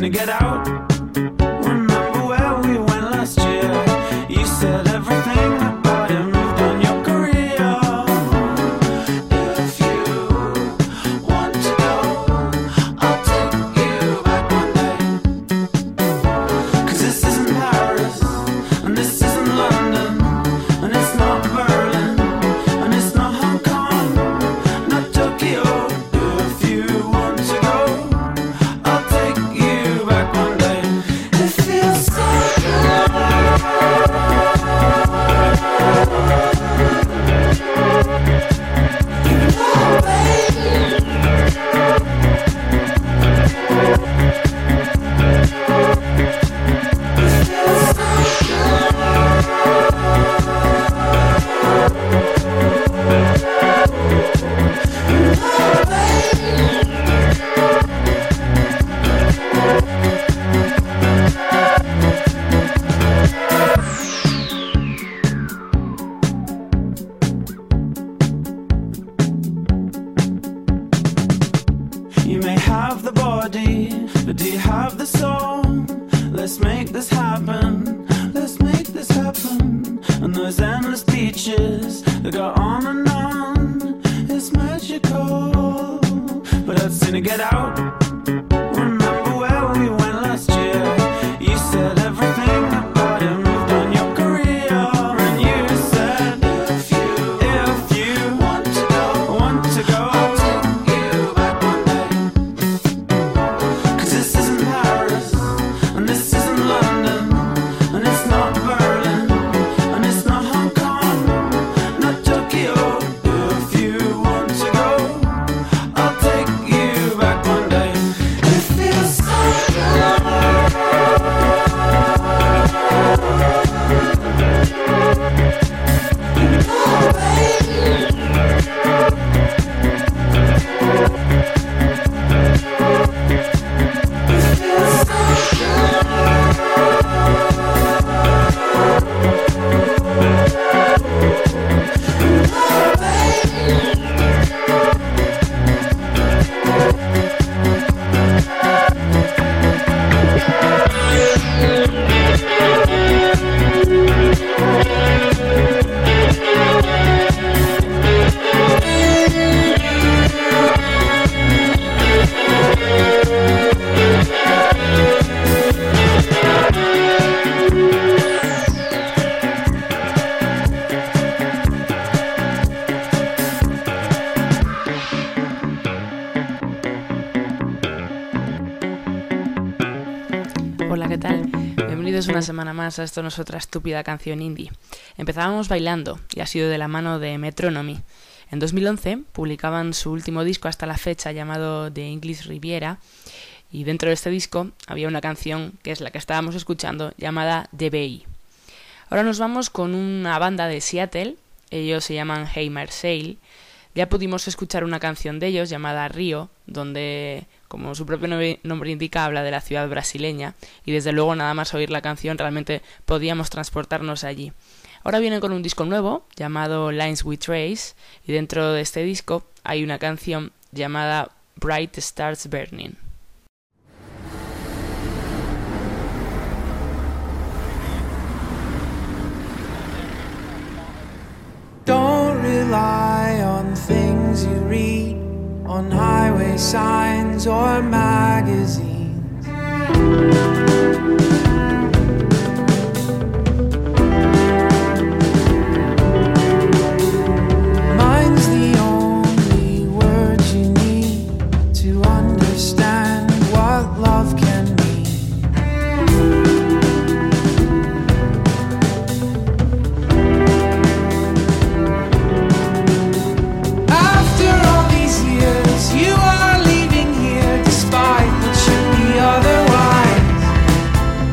to get out. Remember where we went last year? You said everything about it moved on your career. If you want to go, I'll take you back one day. 'Cause this isn't Paris, and this isn't London, and it's not Berlin, and it's not Hong Kong, not Tokyo. If you want to go, I'll take you back one day. It feels so good. You may have the body, but do you have the soul? Let's make this happen, let's make this happen. And those endless beaches that go on and on, it's magical. But I'd sooner get out. Remember where we went last year? You said everything about it moved on your career. And you said if you want to go, I'll take you back one day. 'Cause this isn't Paris, and this isn't London, and it's not Berlin, and it's not Hong Kong, not Tokyo. If you want to go, I'll take you back one day. It feels so good. Hola, ¿qué tal? Bienvenidos una semana más a Esto no es otra estúpida canción indie. Empezábamos bailando y ha sido de la mano de Metronomy. En 2011 publicaban su último disco hasta la fecha llamado The English Riviera y dentro de este disco había una canción que es la que estábamos escuchando llamada The Bay. Ahora nos vamos con una banda de Seattle, ellos se llaman Hey Marseille. Ya pudimos escuchar una canción de ellos llamada Río, donde, como su propio nombre indica, habla de la ciudad brasileña, y desde luego nada más oír la canción realmente podíamos transportarnos allí. Ahora vienen con un disco nuevo llamado Lines We Trace, y dentro de este disco hay una canción llamada Bright Stars Burning. Don't rely on things you read on highway signs or magazines. Mine's the only word you need to understand what love can mean. You are leaving here despite what should be otherwise.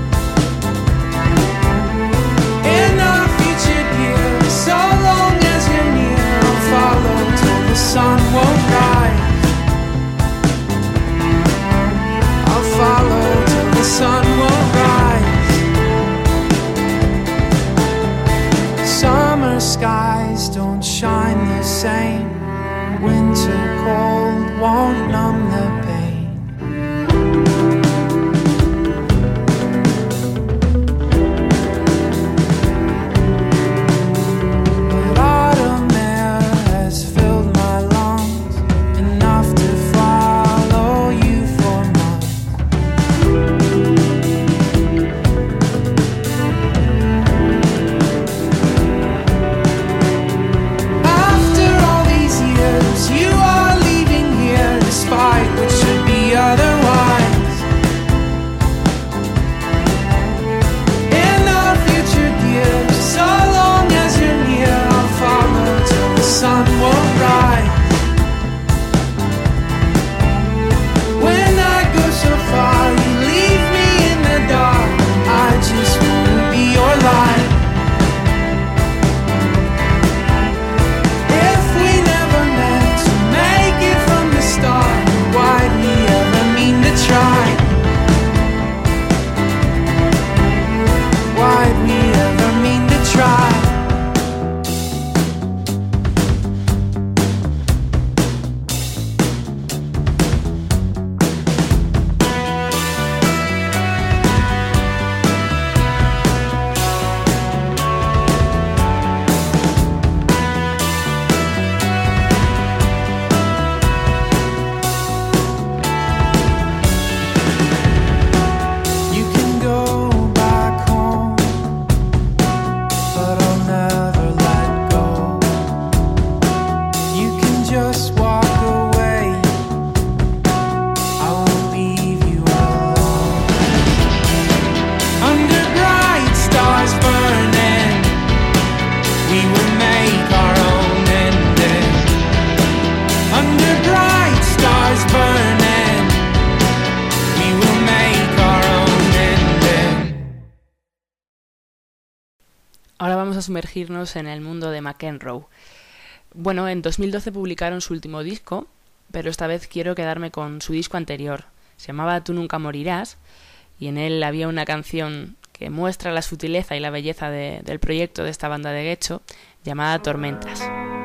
Ahora vamos a sumergirnos en el mundo de McEnroe. Bueno, en 2012 publicaron su último disco, pero esta vez quiero quedarme con su disco anterior. Se llamaba Tú nunca morirás, y en él había una canción que muestra la sutileza y la belleza del proyecto de esta banda de Guecho, llamada Tormentas.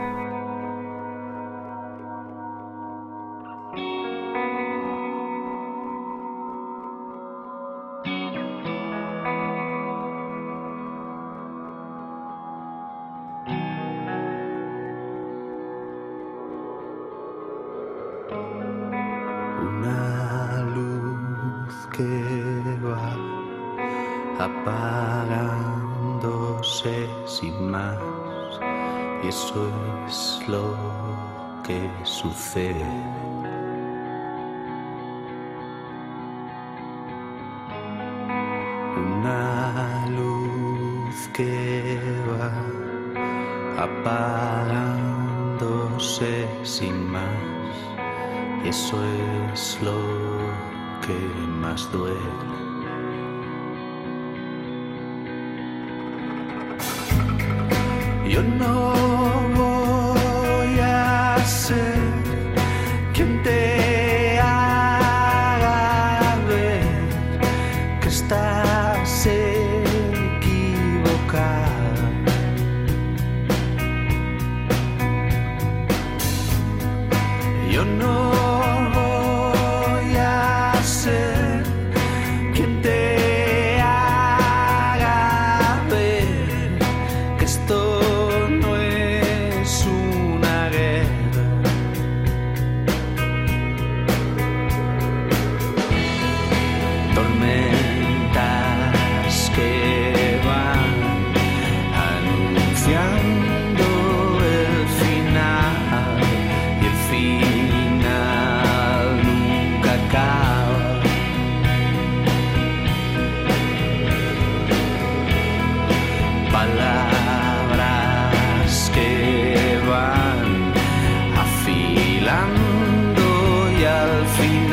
Apagándose sin más, y eso es lo que sucede. Una luz que va apagándose sin más, y eso es lo que más duele. Yo no voy a ser quien te haga ver que estás equivocada. Yo no voy a ser quien te haga ver que estoy palabras que van afilando y al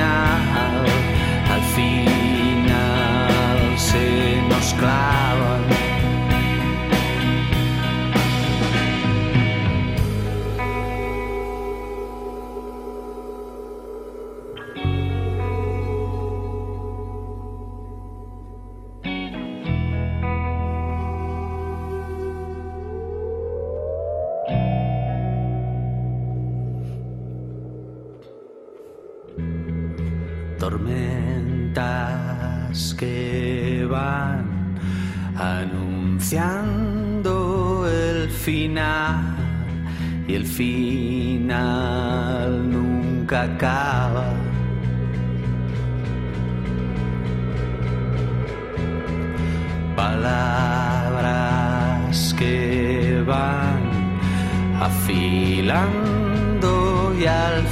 final se nos clavan. Tormentas que van anunciando el final, y el final nunca acaba. Palabras que van afilando y al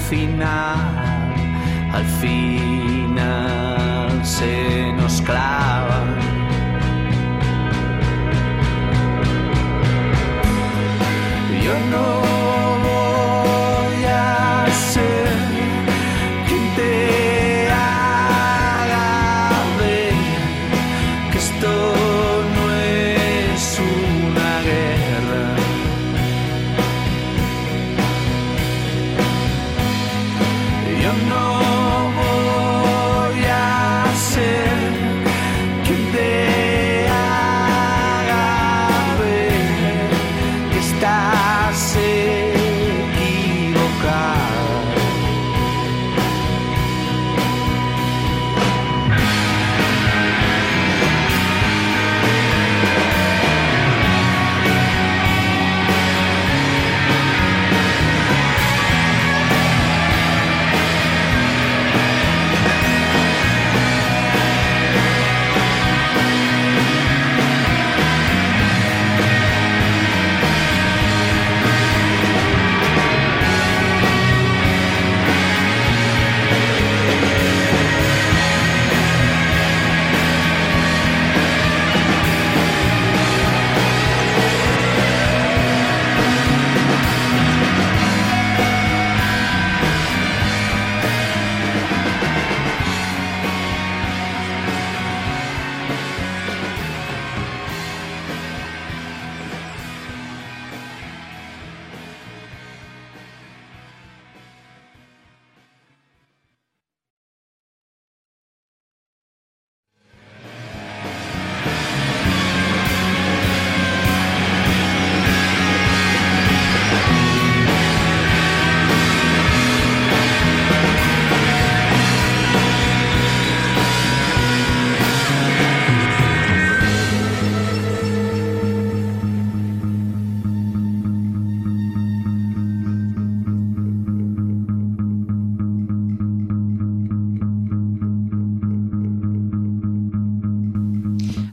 final se nos clavan. Yo no voy a ser quien te haga ver que esto no es una guerra. Yo no voy a ser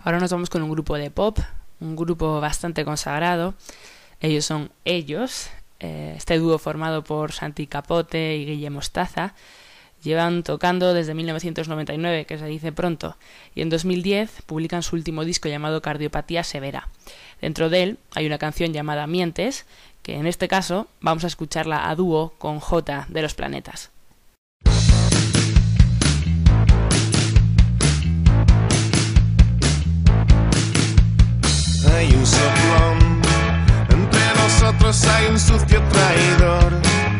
Ahora nos vamos con un grupo de pop, un grupo bastante consagrado. Ellos son Ellos, este dúo formado por Santi Capote y Guille Mostaza. Llevan tocando desde 1999, que se dice pronto, y en 2010 publican su último disco llamado Cardiopatía Severa. Dentro de él hay una canción llamada Mientes, que en este caso vamos a escucharla a dúo con J de Los Planetas. Hay un soplón, entre nosotros hay un sucio traidor,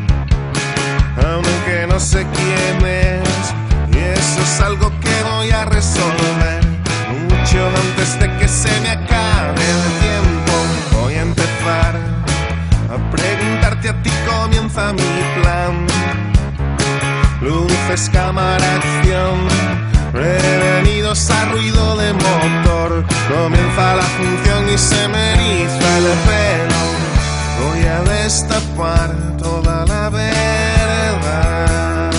aunque no sé quién es, y eso es algo que voy a resolver mucho antes de que se me acabe el tiempo. Voy a empezar a preguntarte a ti, comienza mi plan. Luces, cámara, acción, prevenidos a ruido de motor. Comienza la función y se me eriza el pelo. Voy a destapar toda la verdad.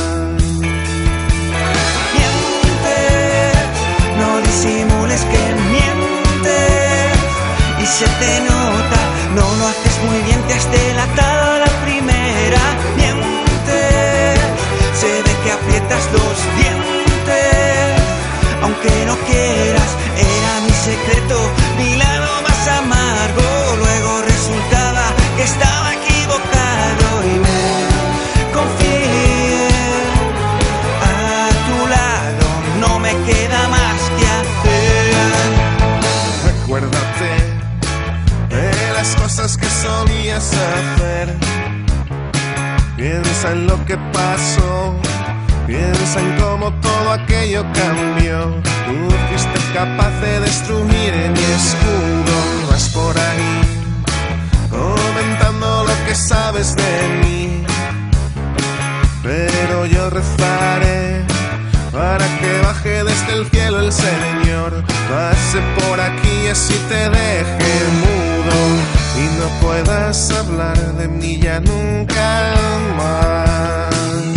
Mientes, no disimules que mientes, y se te nota, no lo haces muy bien, te has delatado a la primera. Mientes, se ve que aprietas los dientes, aunque no quieras, era mi secreto, mi lado más amargo. Luego resultaba que estaba equivocado y me confié. A tu lado no me queda más que hacer. Acuérdate de las cosas que solías hacer. Piensa en lo que pasó, piensa en cómo todo aquello cambió. Tú fuiste capaz de destruir mi escudo. Vas por ahí comentando lo que sabes de mí, pero yo rezaré para que baje desde el cielo el Señor, pase por aquí y así te deje mudo y no puedas hablar de mí ya nunca más.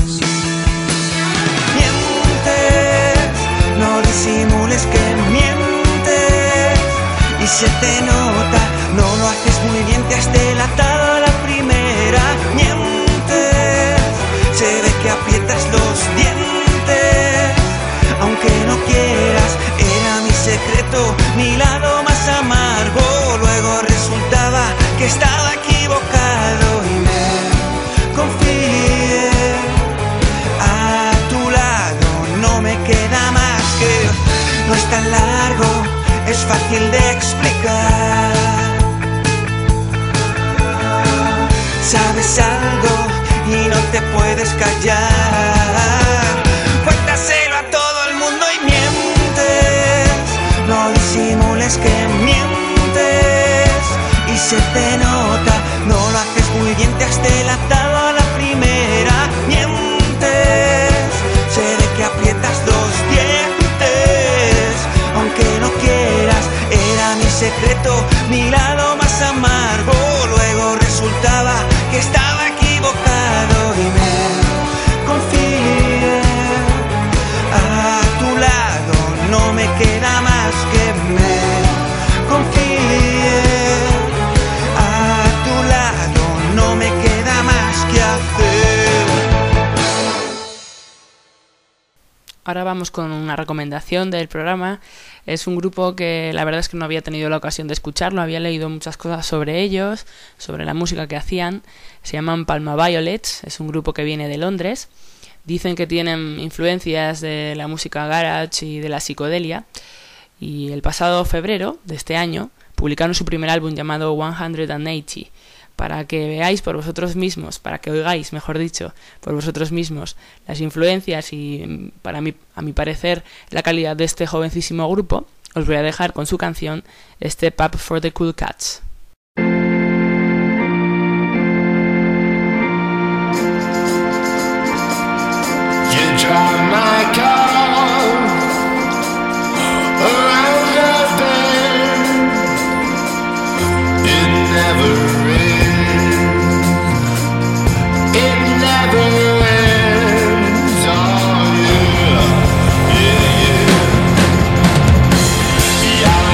No disimules que mientes, y se te nota, no lo haces muy bien, te has delatado a la primera. Mientes, se ve que aprietas los dientes, aunque no quieras, era mi secreto, mi lado más amargo. Luego resultaba que estaba equivocado y me confié. A tu lado no me queda más. No es tan largo, es fácil de explicar. Sabes algo y no te puedes callar. Cuéntaselo a todo el mundo y mientes. No disimules que mientes, y se te nota, no lo haces muy bien, te has delatado a la primera. Mientes, se ve que aprietas los dientes, aunque no quieras, era mi secreto, mi lado más amargo. Luego resultaba que estaba equivocado y me confié. A tu lado no me queda más que me confié. A tu lado no me queda más que hacer. Ahora vamos con una recomendación del programa. Es un grupo que la verdad es que no había tenido la ocasión de escucharlo, había leído muchas cosas sobre ellos, sobre la música que hacían. Se llaman Palma Violets, es un grupo que viene de Londres. Dicen que tienen influencias de la música garage y de la psicodelia. Y el pasado febrero de este año publicaron su primer álbum llamado 180. Para que veáis por vosotros mismos, para que oigáis, mejor dicho, por vosotros mismos las influencias y, a mi parecer, la calidad de este jovencísimo grupo, os voy a dejar con su canción Step Up for the Cool Cats. Yeah.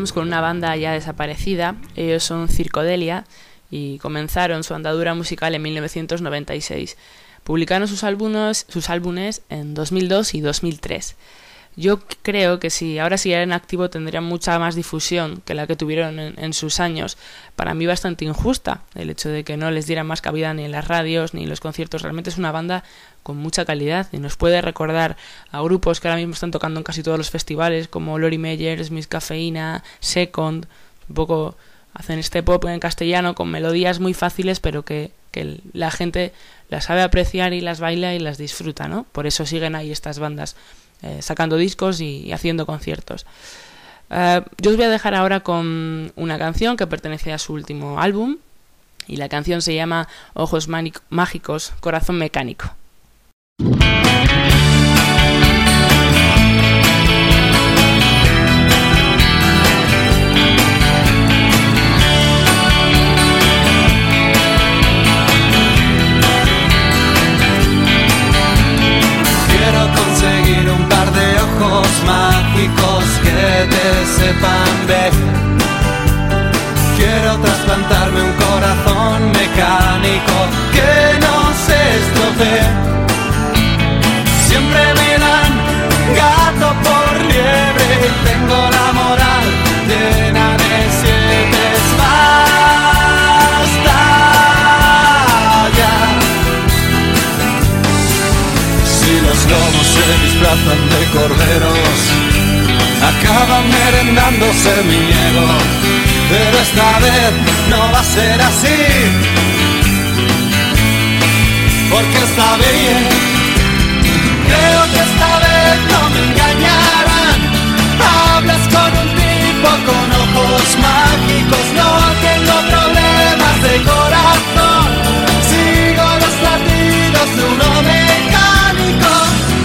vamos con una banda ya desaparecida. Ellos son Circodelia y comenzaron su andadura musical en 1996. Publicaron sus álbumes en 2002 y 2003. Yo creo que si ahora siguieran en activo tendrían mucha más difusión que la que tuvieron en sus años. Para mí bastante injusta el hecho de que no les dieran más cabida ni en las radios ni en los conciertos. Realmente es una banda con mucha calidad y nos puede recordar a grupos que ahora mismo están tocando en casi todos los festivales como Lori Meyers, Miss Cafeína, Second. Un poco hacen este pop en castellano con melodías muy fáciles pero que la gente las sabe apreciar y las baila y las disfruta, ¿no? Por eso siguen ahí estas bandas sacando discos y haciendo conciertos. Yo os voy a dejar ahora con una canción que pertenece a su último álbum y la canción se llama Ojos Mágicos, Corazón Mecánico. Conseguir un par de ojos mágicos que te sepan ver. Quiero trasplantarme un corazón mecánico que no se estropee. Siempre me dan gato por liebre y tengo la moral llena de 7. Basta ya. Si los lobos se disfrazan de corderos, acaban merendándose mi ego. Pero esta vez no va a ser así, porque está bien. Creo que esta vez no me engañarán. Hablas con un tipo con ojos mágicos. No tengo problemas de corazón. Sigo los latidos de uno mecánico.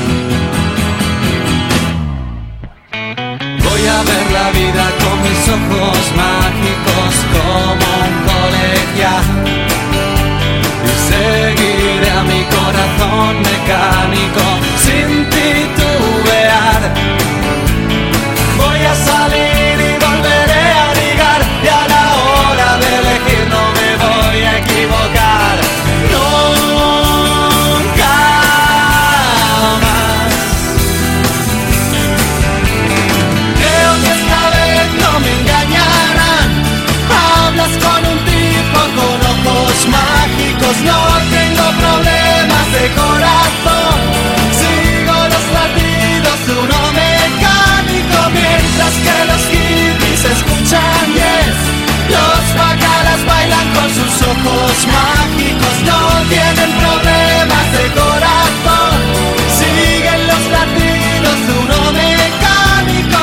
Voy a ver la vida con mis ojos mágicos como un colegial y seguiré a mi corazón mecánico sin titubear. Voy a salir y volveré a ligar y a la hora de elegir no me voy a equivocar. Nunca más. Creo que esta vez no me engañarán. Hablas con un tipo con ojos mágicos. No tengo problemas de corazón. Sigo los latidos de uno mecánico. Mientras que los hippies escuchan yes. Los bacalas bailan con sus ojos mágicos. No tienen problemas de corazón. Siguen los latidos de uno mecánico.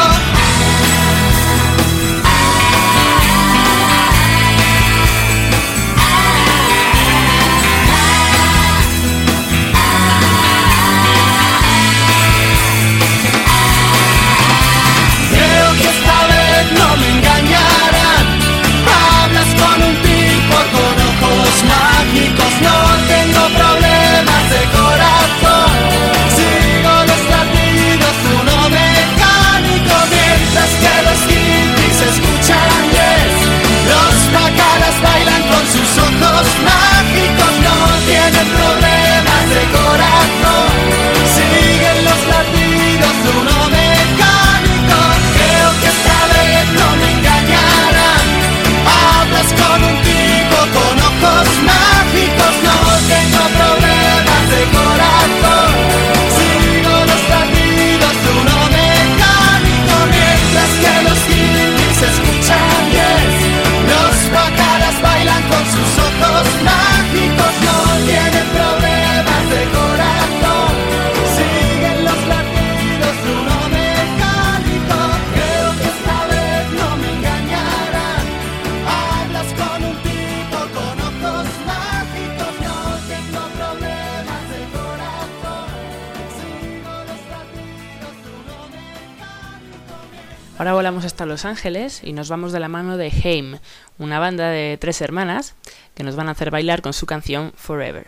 Creo que esta vez no me engañarán. Hablas con un tipo con ojos mágicos. No tengo problemas de corazón. Sigo los latidos de uno mecánico. Mientras que los hippies escuchan yes. Los bacalas bailan con sus ojos mágicos. No tienen problemas de corazón. Siguen los latidos de uno mecánico. Creo que esta vez no me engañarán. Hablas con un tipo con ojos mágicos. No tengo problemas de corazón. Sigo los latidos de uno mecánico. Mientras que los hippies escuchan yes. Los bacalas bailan con sus ojos mágicos. No tienen problemas de corazón. Siguen los latidos de uno mecánico. Creo que esta vez no me engañarán. Hablas con un tipo con ojos mágicos. No tengo problemas de corazón. Sigo los latidos de uno mecánico. Ahora volamos hasta Los Ángeles y nos vamos de la mano de Haim, una banda de 3 hermanas que nos van a hacer bailar con su canción Forever.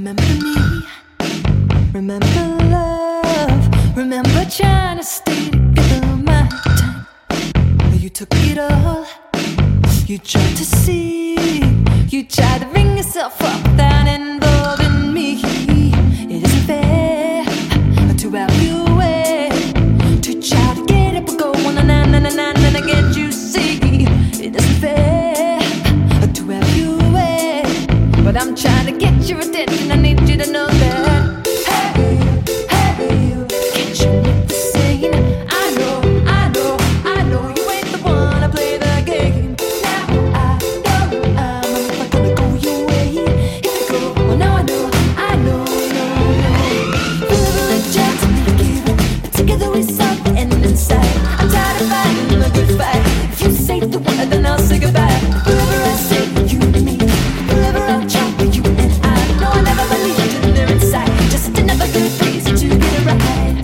Remember me, remember love, remember trying to stay together my time. You took it all, you tried to see, you tried to bring yourself up without involving me. It isn't fair to have you wait, to try to get up and go on and again you see. It isn't fair to have you wait, but I'm trying to get your attention, I need you to know that. Hey, hey, can't you make the scene? I know you ain't the one to play the game. Now I know I'm not gonna go your way. If you go, well now I know. Whoever it just give it, but together we solve the end inside. I'm tired of fighting a good fight. If you say the word, then I'll say goodbye. Whoever I say, you and me. Whoever I'll try, you and I. No, I never believed in their inside. Just another good reason to get it right.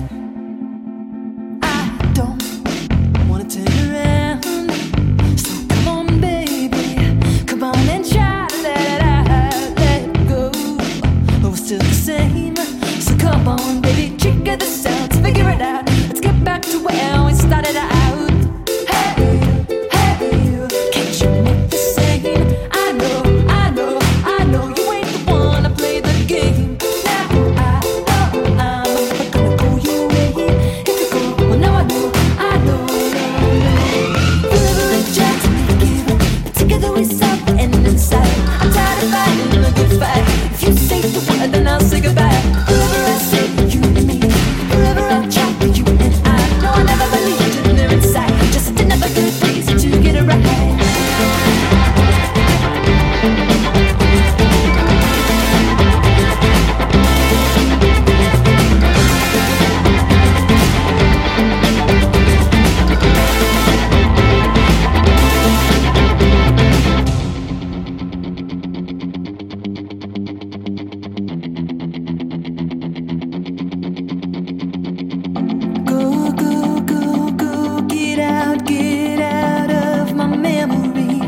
I don't wanna turn around, so come on, baby, come on and try to let it go. But we're still the same, so come on, baby, trigger the sounds, figure it out. Let's get back to where we started out. Hey, can't you make the same? I know you ain't the one to play the game. Now I know I'm never gonna go your way. If you go, well now I know. Whoever it tries to give it, but together we solve the end inside. I'm tired of fighting a good fight. If you say the word, then I'll say goodbye. Whoever I say, you and me. Whoever I'll try, you and I. No, I never believed in their inside. Just another good reason to get it right. Go, get out of my memory.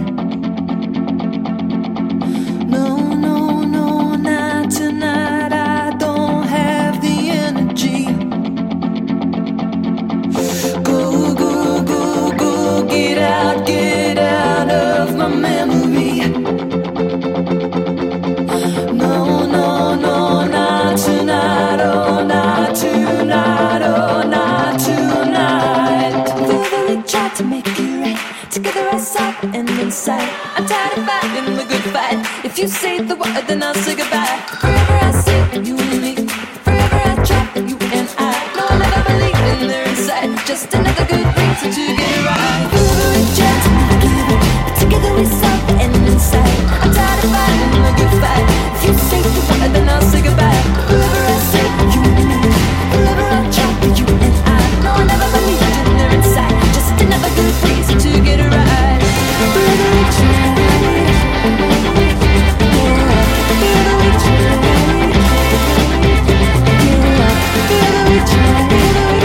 No, not tonight, I don't have the energy. Go, get out of my memory. No, not tonight, oh, not tonight, oh, not tonight. Whoever tried to make it right, together I saw the end inside. I'm tired of fighting the good fight. If you say the word, then I'll say goodbye. Forever I say, you and me. Forever I try, you and I. No, I never believed in their inside. Just another good reason to get it right. Whoever tried to make it right, but together we saw the end inside. I'm tired of fighting the good fight. If you say the word, then I'll say goodbye. Whoever I say, you and me. Whoever I try, you and I. No, I never believed in their inside. Just another good reason to get it right. Whoever we try, whoever we try, whoever we try.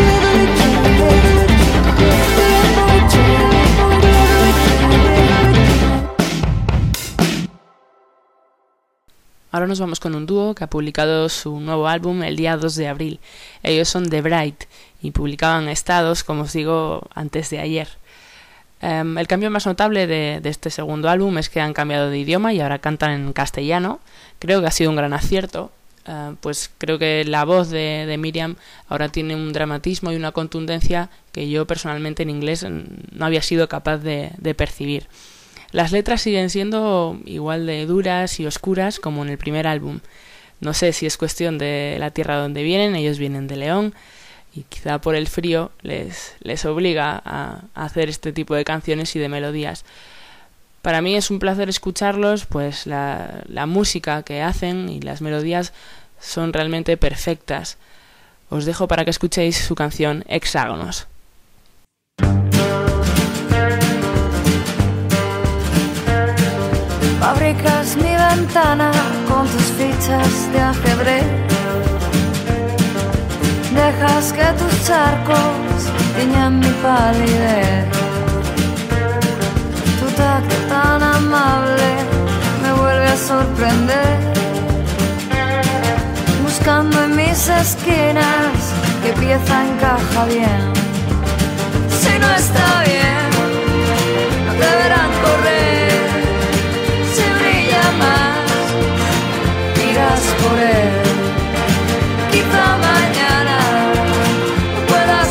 Ahora nos vamos con un dúo que ha publicado su nuevo álbum el día 2 de abril. Ellos son The Bright y publicaban estados, como os digo, antes de ayer. El cambio más notable de este segundo álbum es que han cambiado de idioma y ahora cantan en castellano. Creo que ha sido un gran acierto, pues creo que la voz de Miriam ahora tiene un dramatismo y una contundencia que yo personalmente en inglés no había sido capaz de percibir. Las letras siguen siendo igual de duras y oscuras como en el primer álbum. No sé si es cuestión de la tierra donde vienen, ellos vienen de León, y quizá por el frío les obliga a hacer este tipo de canciones y de melodías. Para mí es un placer escucharlos, pues la música que hacen y las melodías son realmente perfectas. Os dejo para que escuchéis su canción Hexágonos. Fabricas mi ventana con tus fichas de ajedrez. Dejas que tus charcos tiñan mi palidez. Tu tacto tan amable me vuelve a sorprender. esquinas, que pieza encaja bien. Si no está bien, no te verán correr. Si brilla más, irás por él. Quizá mañana lo puedas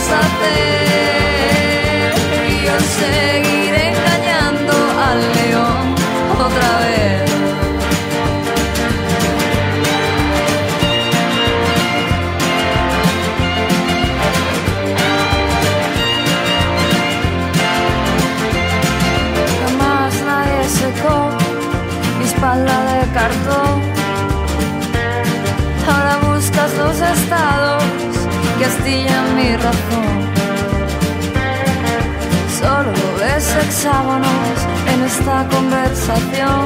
hacer y yo seguiré engañando al león otra vez. Mi espalda de cartón. Ahora buscas los estados que astillan mi razón. Solo ves hexágonos en esta conversación,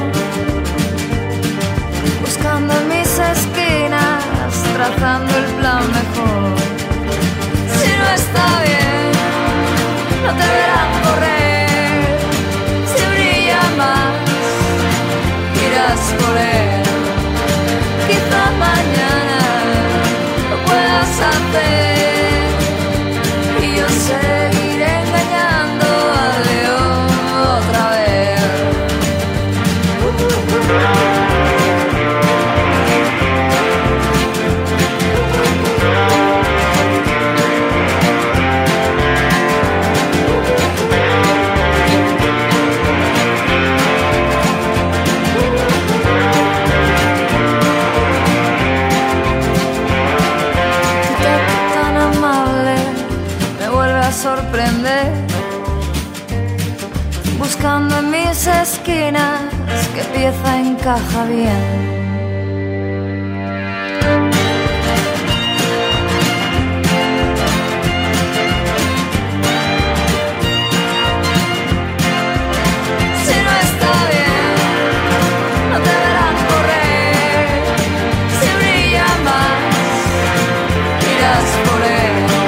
buscando en mis esquinas, trazando el plan mejor. Si no está bien, no te verán correr. Si brilla más, irás por él. Quizá mañana lo puedas hacer y yo seguiré engañando al león otra vez. Sorprender, buscando en mis esquinas qué pieza encaja bien. Si no está bien, no te verán correr. Si brilla más, irás por él.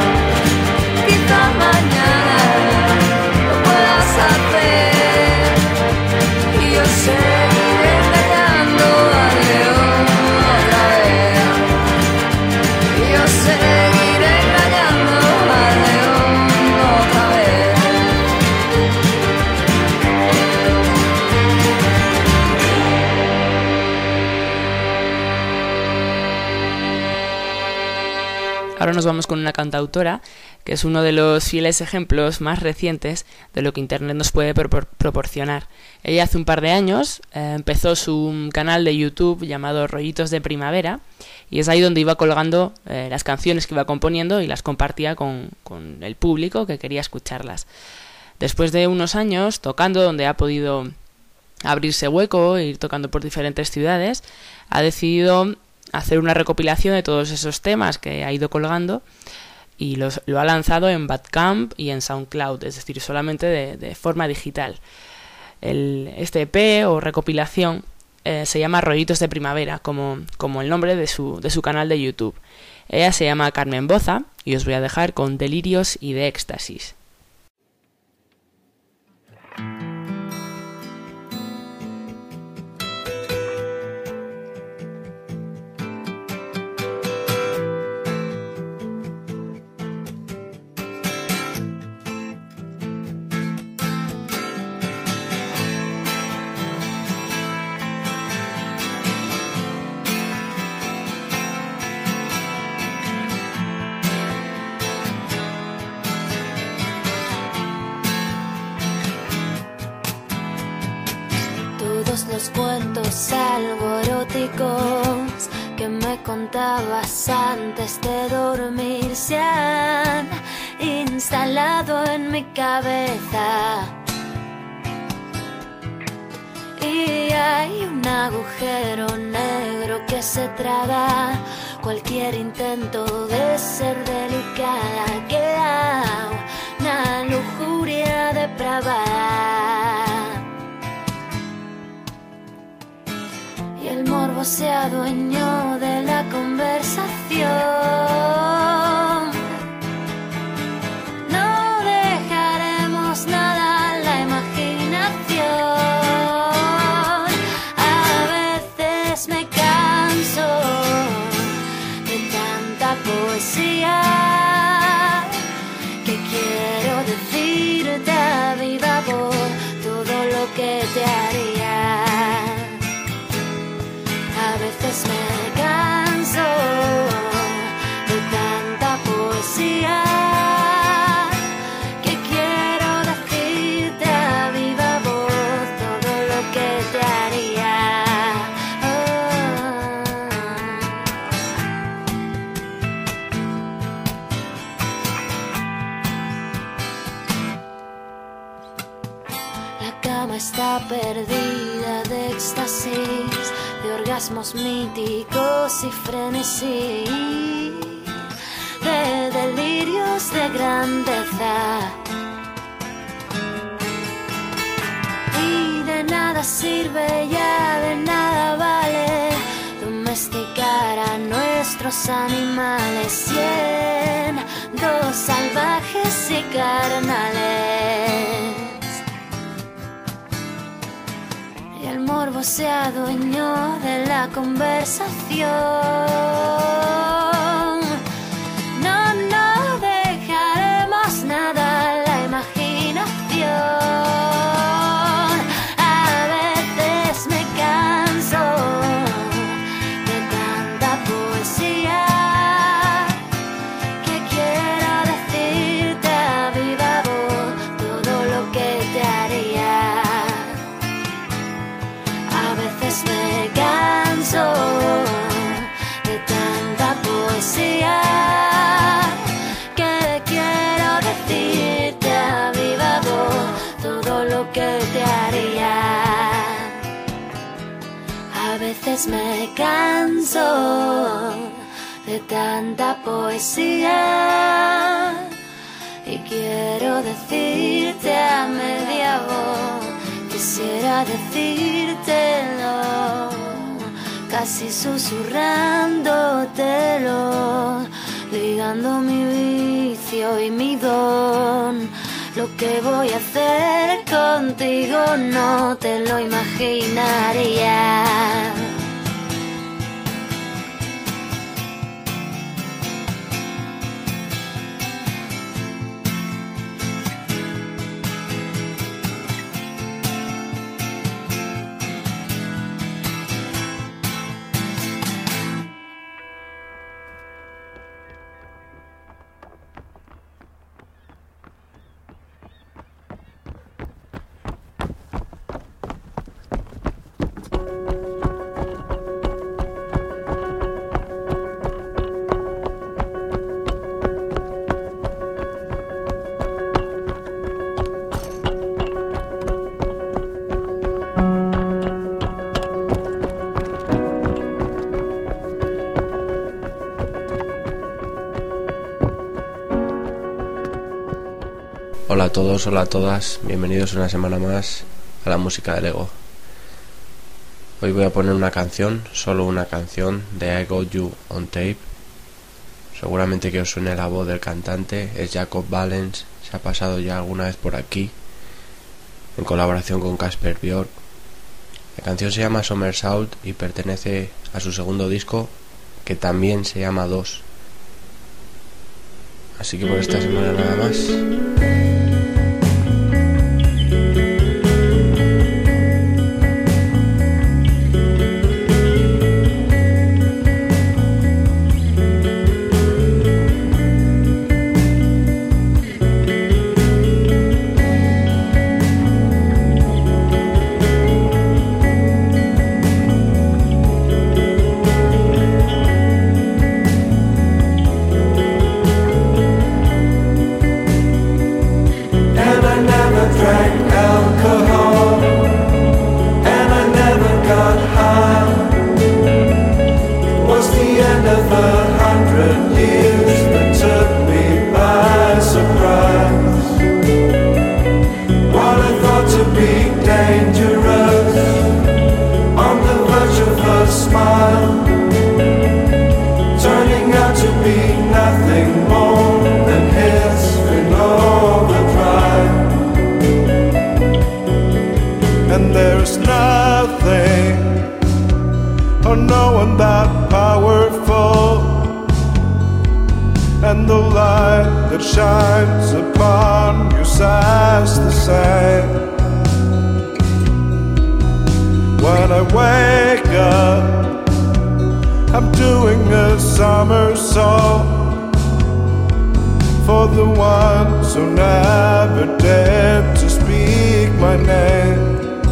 Mañana lo puedas hacer y yo seguiré engañando al león otra vez. Y yo seguiré engañando al león otra vez. Ahora nos vamos con una cantautora que es uno de los fieles ejemplos más recientes de lo que Internet nos puede proporcionar. Ella hace un par de años empezó su canal de YouTube llamado Rollitos de Primavera y es ahí donde iba colgando las canciones que iba componiendo y las compartía con el público que quería escucharlas. Después de unos años tocando, donde ha podido abrirse hueco e ir tocando por diferentes ciudades, ha decidido hacer una recopilación de todos esos temas que ha ido colgando y lo ha lanzado en Bandcamp y en SoundCloud, es decir, solamente de forma digital. Este EP o recopilación se llama Rollitos de Primavera, como el nombre de su canal de YouTube. Ella se llama Carmen Boza y os voy a dejar con Delirios y de Éxtasis. Los cuentos algo eróticos que me contabas antes de dormir se han instalado en mi cabeza y hay un agujero negro que se traga cualquier intento de ser delicada. Queda una lujuria depravada. El morbo se adueñó de la conversación. No dejaremos nada a la imaginación. A veces me canso de tanta veces me canso de tanta poesía que quiero decirte a viva voz todo lo que te haría. La cama está perdida de éxtasis, de orgasmos míticos y frenesí, de delirios de grandeza. Y de nada sirve, ya de nada vale domesticar a nuestros animales, siendo salvajes y carnales. Y el morbo se adueñó de la conversación. No dejaremos nada a la imaginación. A veces me canso de tanta poesía que quiero decirte a viva voz todo lo que te haría. A veces me canso de tanta poesía que quiero decirte a viva voz todo lo que te haría. A veces me canso de tanta poesía y quiero decirte a media voz. Quisiera decírtelo, casi susurrándotelo, ligando mi vicio y mi don. Lo que voy a hacer contigo no te lo imaginarías. Hola a todos, hola a todas, bienvenidos una semana más a la música del ego. Hoy voy a poner una canción, solo una canción de I Got You on Tape. Seguramente que os suene la voz del cantante, es Jacob Valens, se ha pasado ya alguna vez por aquí, en colaboración con Casper Björk. La canción se llama Somersault y pertenece a su segundo disco, que también se llama 2. Así que por esta semana nada más. And the light that shines upon you sighs the same. When I wake up I'm doing a somersault for the ones who never dared to speak my name.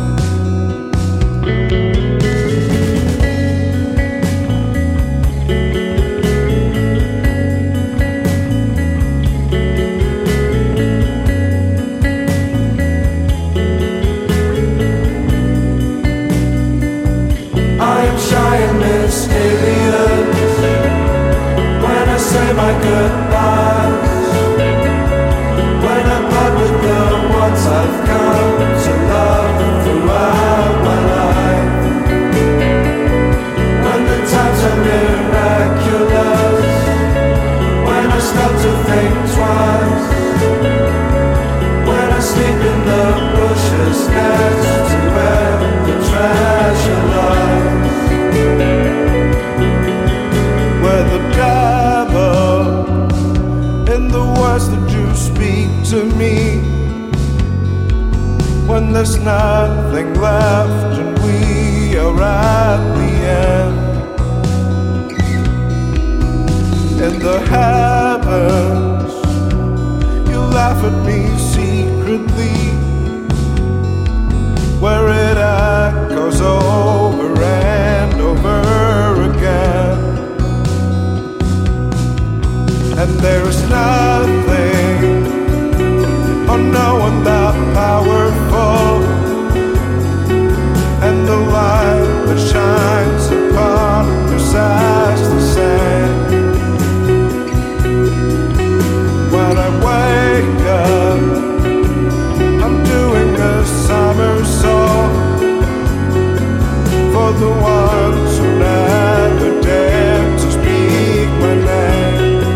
I am shy and mysterious when I say my goodbyes, when I part with the ones I've come to love throughout my life, when the times are miraculous, when I start to think twice, when I sleep in the bushes next to where the treasure lies, where the devil in the words that you speak to me, when there's nothing left and we are at the end. In the heavens you laugh at me secretly, where it echoes over and over again. And there is nothing or no one that powerful, and the light that shines upon us as the same. When I wake up, I'm doing a somersault for the ones who never dared to speak my name.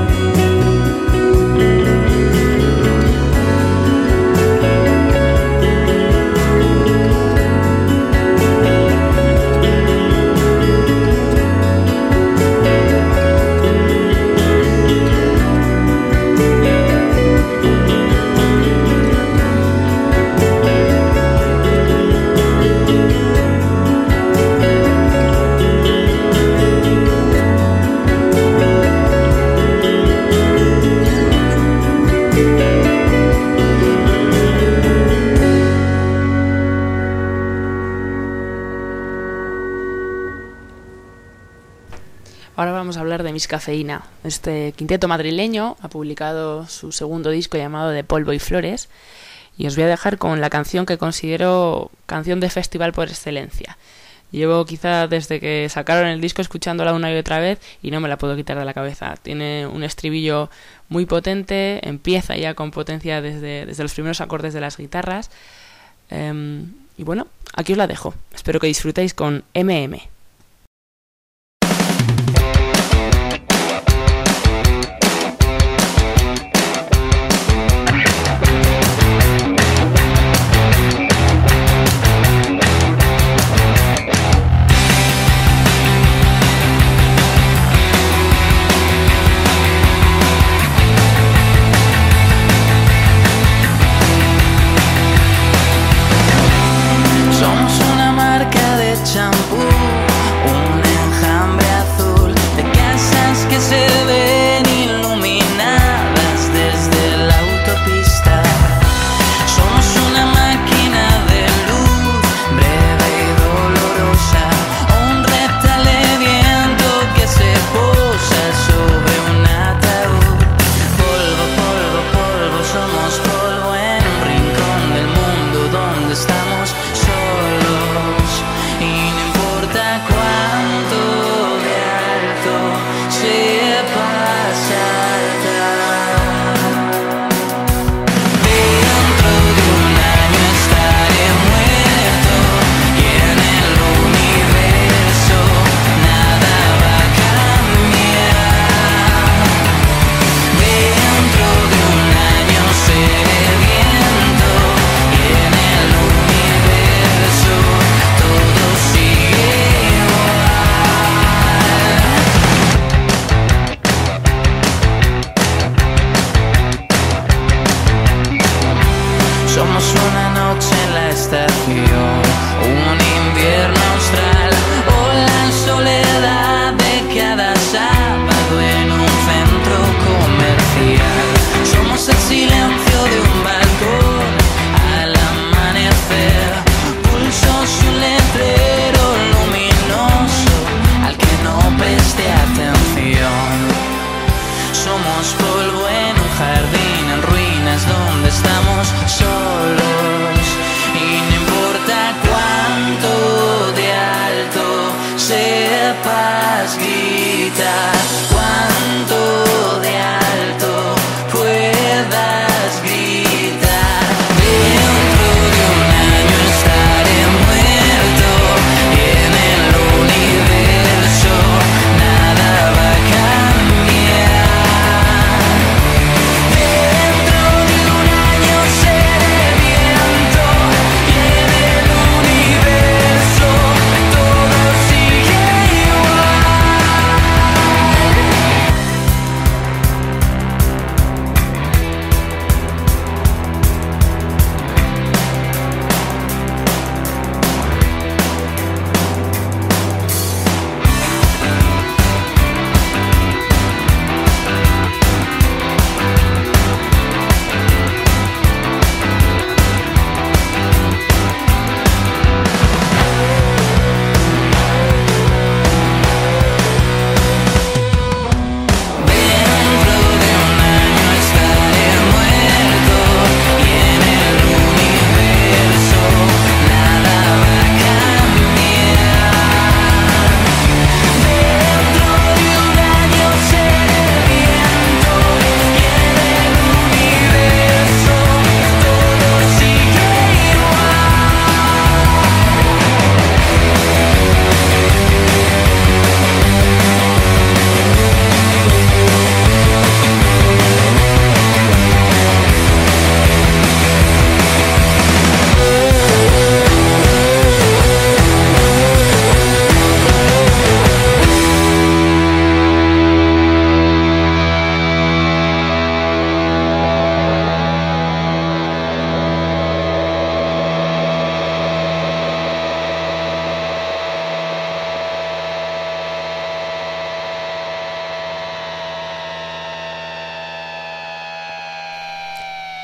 Ahora vamos a hablar de Miss Cafeína. Este quinteto madrileño ha publicado su segundo disco llamado De Polvo y Flores, y os voy a dejar con la canción que considero canción de festival por excelencia. Llevo quizá desde que sacaron el disco escuchándola una y otra vez y no me la puedo quitar de la cabeza. Tiene un estribillo muy potente, empieza ya con potencia desde los primeros acordes de las guitarras. Y bueno, aquí os la dejo. Espero que disfrutéis con MM. Somos una marca de champú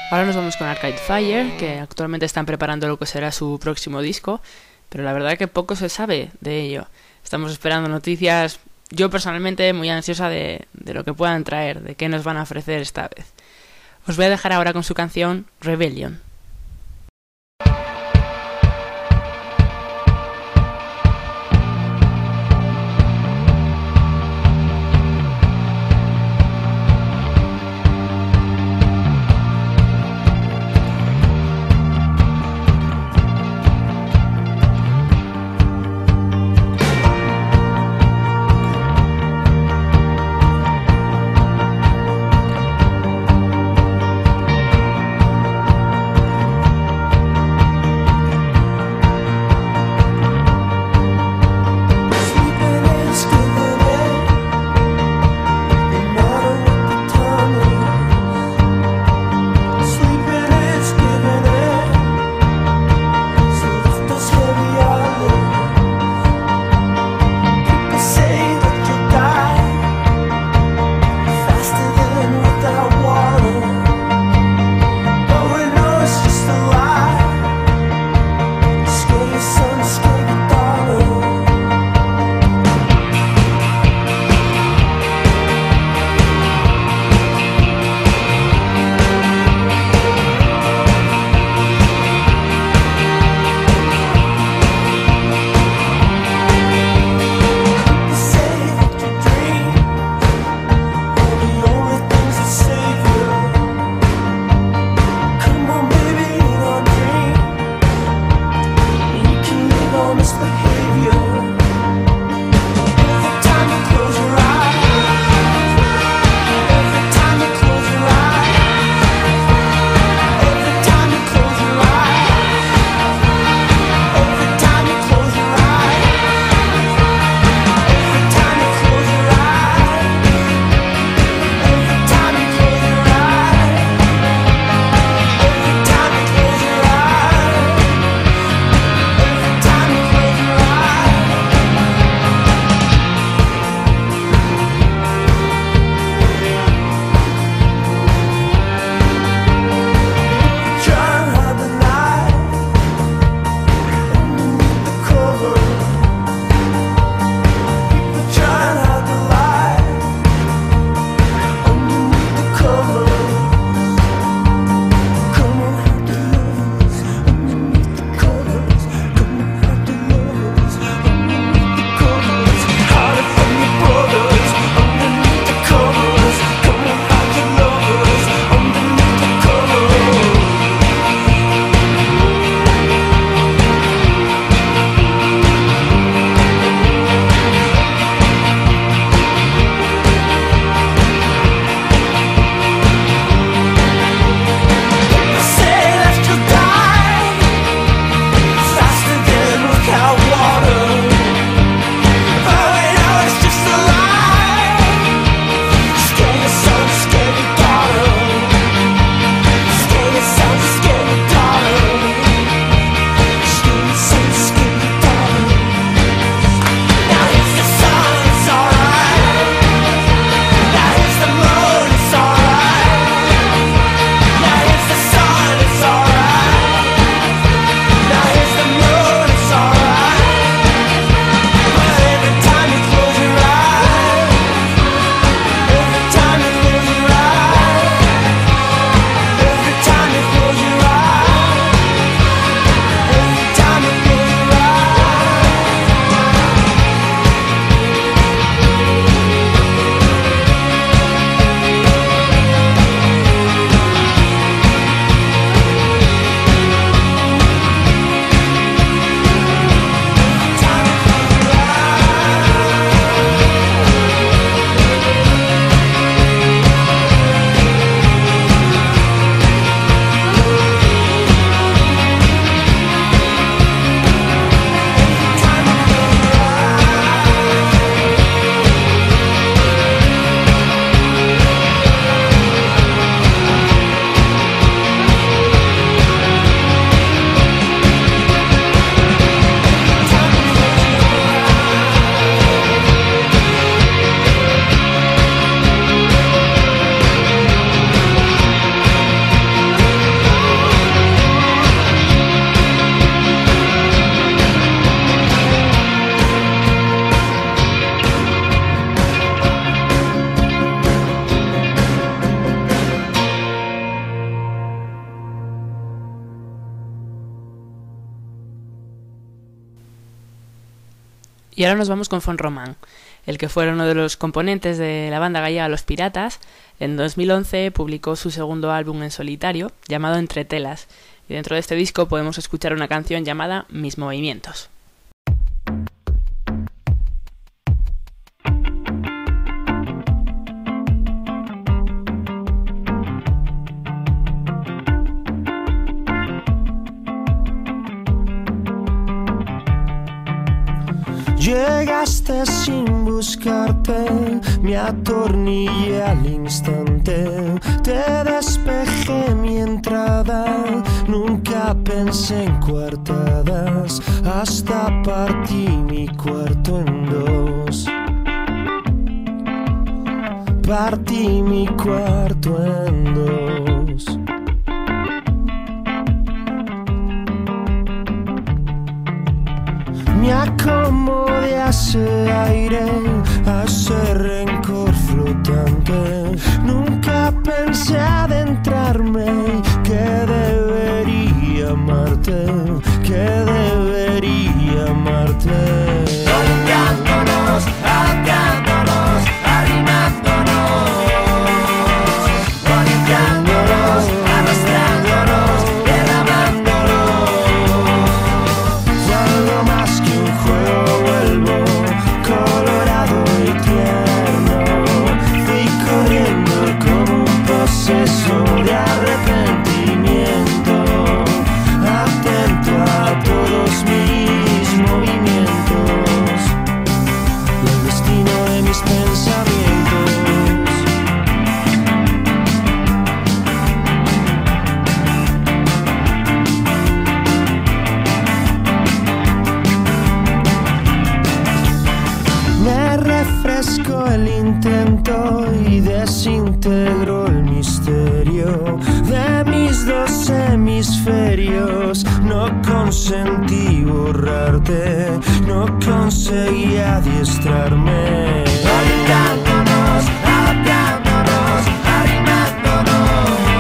Ahora nos vamos con Arcade Fire, que actualmente están preparando lo que será su próximo disco, pero la verdad que poco se sabe de ello. Estamos esperando noticias, yo personalmente muy ansiosa de lo que puedan traer, de qué nos van a ofrecer esta vez. Os voy a dejar ahora con su canción Rebellion. Y ahora nos vamos con Font Román, el que fue uno de los componentes de la banda gallega Los Piratas. En 2011 publicó su segundo álbum en solitario, llamado Entre Telas, y dentro de este disco podemos escuchar una canción llamada Mis Movimientos. Llegaste sin buscarte, me atornillé al instante, te despejé mi entrada, nunca pensé en coartadas, hasta partí mi cuarto en dos. Partí mi cuarto en dos. Me acomodé a ese aire, a ese rencor flotante. Nunca pensé adentrarme, que debería amarte, que debería amarte. Golpeándonos, atándonos, arrimándonos, golpeándonos, arrastrándonos, derramándonos. Fue algo más que un juego, vuelvo colorado y tierno. Fui corriendo como un proceso de arrepentimiento, atento a todos mis movimientos y el destino de mis pensamientos. Me refresco el intento y desintegro el misterio de mis dos hemisferios. No consentí borrarte, no conseguí adiestrarme. Golpeándonos, atándonos, arrimándonos,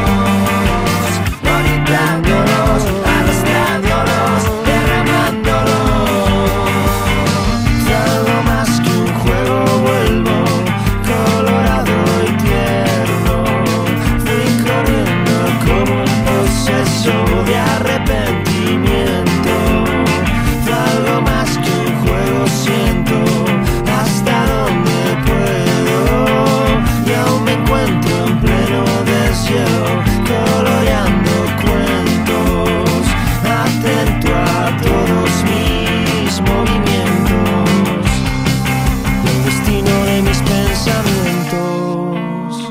golpeándonos, arrastrándonos, derramándonos. Fue algo más que un juego, vuelvo colorado y tierno. Fui corriendo como un proceso de arrepentimiento. Fue algo más que un juego, siento hasta donde puedo. Y aún me encuentro en pleno deshielo, coloreando cuentos, atento a todos mis movimientos y el destino de mis pensamientos.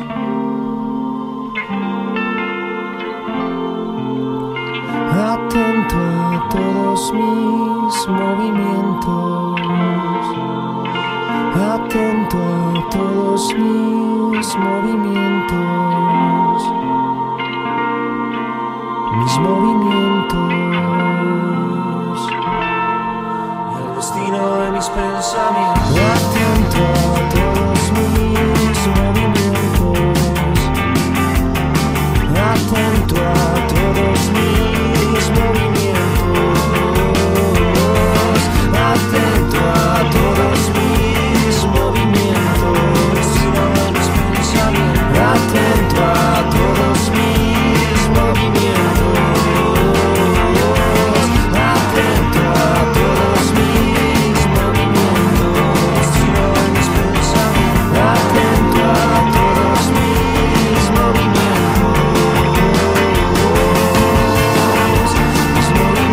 Atento a todos mis movimientos, atento a todos mis movimientos, mis movimientos y el destino de mis pensamientos. Atento a todos mis movimientos, atento a todos mis movimientos, atento a todos mis movimientos, destino de mis pensamientos. Atento a todos mis movimientos, atento a todos mis movimientos, destino de mis pensamientos. Atento a todos mis movimientos, mis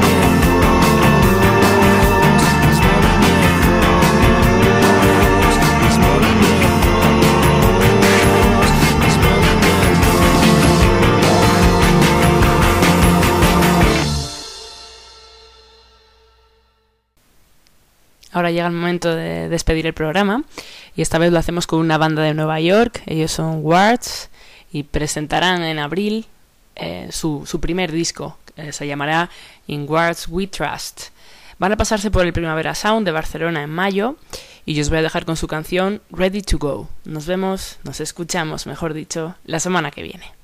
Ahora llega el momento de despedir el programa y esta vez lo hacemos con una banda de Nueva York. Ellos son Wards y presentarán en abril su primer disco. Se llamará In Wards We Trust. Van a pasarse por el Primavera Sound de Barcelona en mayo y yo os voy a dejar con su canción Ready to Go. Nos vemos, nos escuchamos, mejor dicho, la semana que viene.